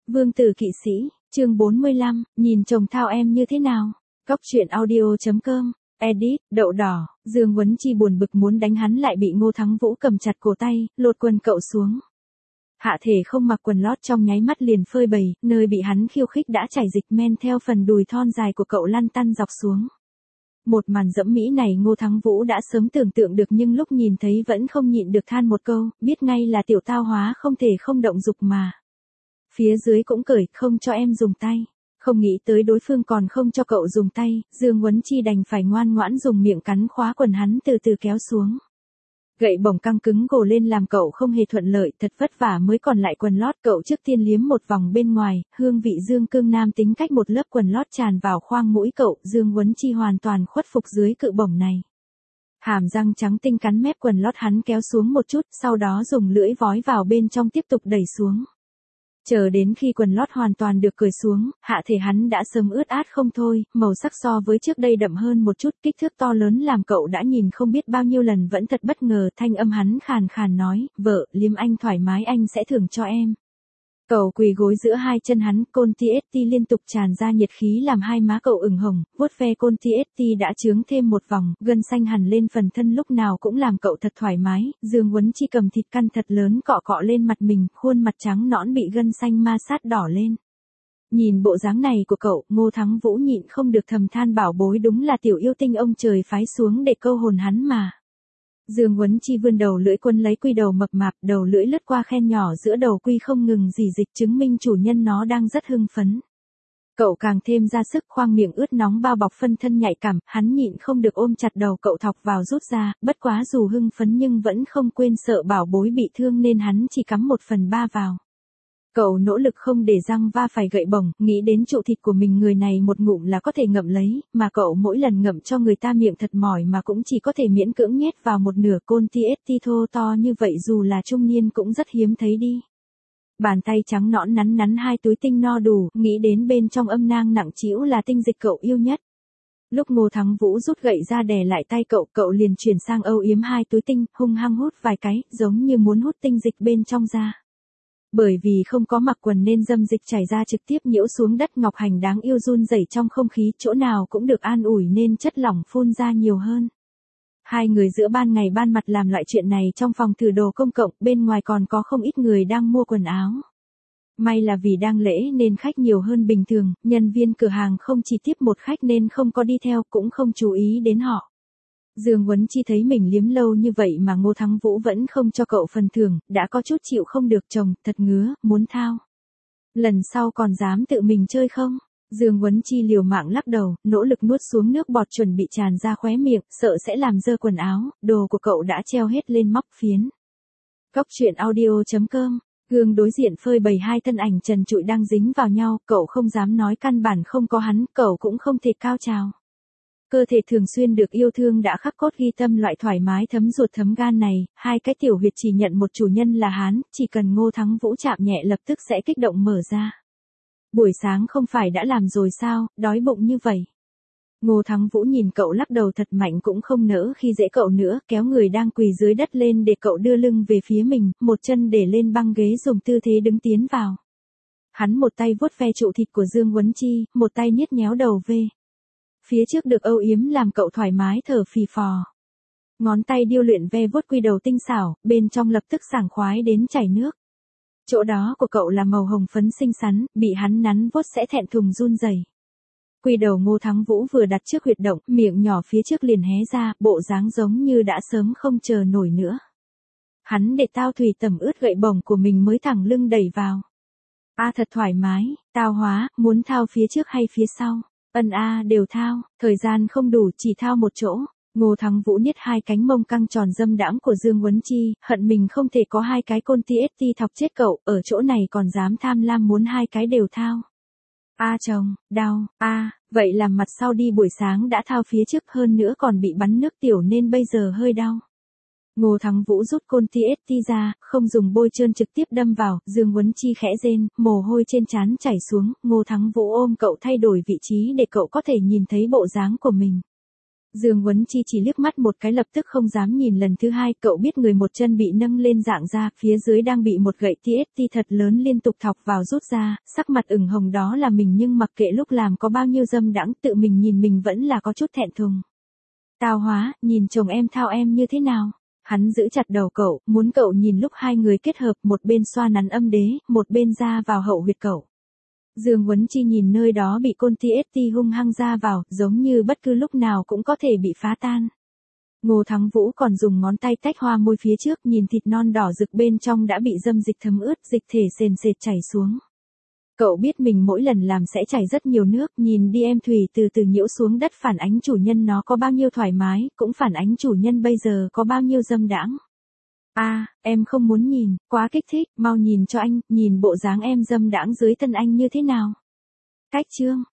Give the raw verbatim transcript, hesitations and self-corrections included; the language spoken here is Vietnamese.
Vương tử kỵ sĩ, chương bốn mươi lăm, nhìn chồng thao em như thế nào? Cóc truyện audio chấm com, edit, đậu đỏ, Dương Huấn Chi buồn bực muốn đánh hắn lại bị Ngô Thắng Vũ cầm chặt cổ tay, lột quần cậu xuống. Hạ thể không mặc quần lót trong nháy mắt liền phơi bày, nơi bị hắn khiêu khích đã chảy dịch men theo phần đùi thon dài của cậu lăn tăn dọc xuống. Một màn dẫm mỹ này Ngô Thắng Vũ đã sớm tưởng tượng được nhưng lúc nhìn thấy vẫn không nhịn được than một câu, biết ngay là tiểu tao hóa không thể không động dục mà. Phía dưới cũng cởi, không cho em dùng tay. Không nghĩ tới đối phương còn không cho cậu dùng tay, Dương Huấn Chi đành phải ngoan ngoãn dùng miệng cắn khóa quần hắn từ từ kéo xuống. Gậy bổng căng cứng gồ lên làm cậu không hề thuận lợi, thật vất vả mới còn lại quần lót. Cậu trước tiên liếm một vòng bên ngoài, hương vị dương cương nam tính cách một lớp quần lót tràn vào khoang mũi cậu. Dương Huấn Chi hoàn toàn khuất phục dưới cự bổng này. Hàm răng trắng tinh cắn mép quần lót hắn kéo xuống một chút, sau đó dùng lưỡi vói vào bên trong tiếp tục đẩy xuống. Chờ đến khi quần lót hoàn toàn được cởi xuống, hạ thể hắn đã sớm ướt át không thôi, màu sắc so với trước đây đậm hơn một chút, kích thước to lớn làm cậu đã nhìn không biết bao nhiêu lần vẫn thật bất ngờ. Thanh âm hắn khàn khàn nói, vợ, liếm anh thoải mái anh sẽ thưởng cho em. Cậu quỳ gối giữa hai chân hắn, côn ti ét tê liên tục tràn ra nhiệt khí làm hai má cậu ửng hồng, vuốt ve côn ti ét tê đã chướng thêm một vòng, gân xanh hằn lên phần thân lúc nào cũng làm cậu thật thoải mái. Dương Huấn Chi cầm thịt căn thật lớn cọ cọ lên mặt mình, khuôn mặt trắng nõn bị gân xanh ma sát đỏ lên. Nhìn bộ dáng này của cậu, Ngô Thắng Vũ nhịn không được thầm than bảo bối đúng là tiểu yêu tinh ông trời phái xuống để câu hồn hắn mà. Dương Huấn Chi vươn đầu lưỡi quân lấy quy đầu mập mạp, đầu lưỡi lướt qua khen nhỏ giữa đầu quy không ngừng rỉ dịch chứng minh chủ nhân nó đang rất hưng phấn. Cậu càng thêm ra sức, khoang miệng ướt nóng bao bọc phân thân nhạy cảm, hắn nhịn không được ôm chặt đầu cậu thọc vào rút ra, bất quá dù hưng phấn nhưng vẫn không quên sợ bảo bối bị thương nên hắn chỉ cắm một phần ba vào. Cậu nỗ lực không để răng va phải gậy bổng, nghĩ đến trụ thịt của mình người này một ngụm là có thể ngậm lấy, mà cậu mỗi lần ngậm cho người ta miệng thật mỏi mà cũng chỉ có thể miễn cưỡng nhét vào một nửa. Côn ti ét tê thô to như vậy dù là trung niên cũng rất hiếm thấy đi. Bàn tay trắng nõn nắn nắn hai túi tinh no đủ, nghĩ đến bên trong âm nang nặng trĩu là tinh dịch cậu yêu nhất. Lúc Ngô Thắng Vũ rút gậy ra đè lại tay cậu, cậu liền chuyển sang âu yếm hai túi tinh, hung hăng hút vài cái, giống như muốn hút tinh dịch bên trong ra. Bởi vì không có mặc quần nên dâm dịch chảy ra trực tiếp nhiễu xuống đất. Ngọc Hành đáng yêu run rẩy trong không khí, chỗ nào cũng được an ủi nên chất lỏng phun ra nhiều hơn. Hai người giữa ban ngày ban mặt làm loại chuyện này trong phòng thử đồ công cộng, bên ngoài còn có không ít người đang mua quần áo. May là vì đang lễ nên khách nhiều hơn bình thường, nhân viên cửa hàng không chỉ tiếp một khách nên không có đi theo, cũng không chú ý đến họ. Dương Huấn Chi thấy mình liếm lâu như vậy mà Ngô Thắng Vũ vẫn không cho cậu phần thưởng, đã có chút chịu không được. Chồng, thật ngứa, muốn thao. Lần sau còn dám tự mình chơi không? Dương Huấn Chi liều mạng lắc đầu, nỗ lực nuốt xuống nước bọt chuẩn bị tràn ra khóe miệng, sợ sẽ làm dơ quần áo, đồ của cậu đã treo hết lên móc phiến. Cóc truyện audio chấm com, gương đối diện phơi bày hai thân ảnh trần trụi đang dính vào nhau, cậu không dám nói căn bản không có hắn, cậu cũng không thể cao trào. Cơ thể thường xuyên được yêu thương đã khắc cốt ghi tâm loại thoải mái thấm ruột thấm gan này, hai cái tiểu huyệt chỉ nhận một chủ nhân là hắn, chỉ cần Ngô Thắng Vũ chạm nhẹ lập tức sẽ kích động mở ra. Buổi sáng không phải đã làm rồi sao, đói bụng như vậy. Ngô Thắng Vũ nhìn cậu lắc đầu thật mạnh cũng không nỡ khi dễ cậu nữa, kéo người đang quỳ dưới đất lên để cậu đưa lưng về phía mình, một chân để lên băng ghế dùng tư thế đứng tiến vào. Hắn một tay vuốt ve trụ thịt của Dương Huấn Chi, một tay niết nhéo đầu về. Phía trước được âu yếm làm cậu thoải mái thở phì phò. Ngón tay điêu luyện ve vuốt quy đầu tinh xảo, bên trong lập tức sảng khoái đến chảy nước. Chỗ đó của cậu là màu hồng phấn xinh xắn, bị hắn nắn vuốt sẽ thẹn thùng run rẩy. Quy đầu Ngô Thắng Vũ vừa đặt trước huyệt động, miệng nhỏ phía trước liền hé ra, bộ dáng giống như đã sớm không chờ nổi nữa. Hắn để tao thủy tẩm ướt gậy bổng của mình mới thẳng lưng đẩy vào. A thật thoải mái, tao hóa, muốn thao phía trước hay phía sau? Ân a đều thao, thời gian không đủ chỉ thao một chỗ. Ngô Thắng Vũ niết hai cánh mông căng tròn dâm đãng của Dương Huấn Chi, hận mình không thể có hai cái côn ti ét tê thọc chết cậu, ở chỗ này còn dám tham lam muốn hai cái đều thao. A chồng, đau, a, vậy làm mặt sau đi, buổi sáng đã thao phía trước hơn nữa còn bị bắn nước tiểu nên bây giờ hơi đau. Ngô Thắng Vũ rút côn ti ét tê ra, không dùng bôi trơn trực tiếp đâm vào, Dương Huấn Chi khẽ rên, mồ hôi trên trán chảy xuống, Ngô Thắng Vũ ôm cậu thay đổi vị trí để cậu có thể nhìn thấy bộ dáng của mình. Dương Huấn Chi chỉ liếc mắt một cái lập tức không dám nhìn lần thứ hai, cậu biết người một chân bị nâng lên dạng ra, phía dưới đang bị một gậy tê ét tê thật lớn liên tục thọc vào rút ra, sắc mặt ửng hồng đó là mình nhưng mặc kệ lúc làm có bao nhiêu dâm đãng, tự mình nhìn mình vẫn là có chút thẹn thùng. Tào Hóa, nhìn chồng em thao em như thế nào? Hắn giữ chặt đầu cậu, muốn cậu nhìn lúc hai người kết hợp, một bên xoa nắn âm đế, một bên ra vào hậu huyệt cậu. Dương Huấn Chi nhìn nơi đó bị côn tê ét tê hung hăng ra vào, giống như bất cứ lúc nào cũng có thể bị phá tan. Ngô Thắng Vũ còn dùng ngón tay tách hoa môi phía trước, nhìn thịt non đỏ rực bên trong đã bị dâm dịch thấm ướt, dịch thể sền sệt chảy xuống. Cậu biết mình mỗi lần làm sẽ chảy rất nhiều nước, nhìn đi em thủy từ từ nhiễu xuống đất phản ánh chủ nhân nó có bao nhiêu thoải mái, cũng phản ánh chủ nhân bây giờ có bao nhiêu dâm đãng. A, à, em không muốn nhìn, quá kích thích, mau nhìn cho anh, nhìn bộ dáng em dâm đãng dưới thân anh như thế nào. Cách chương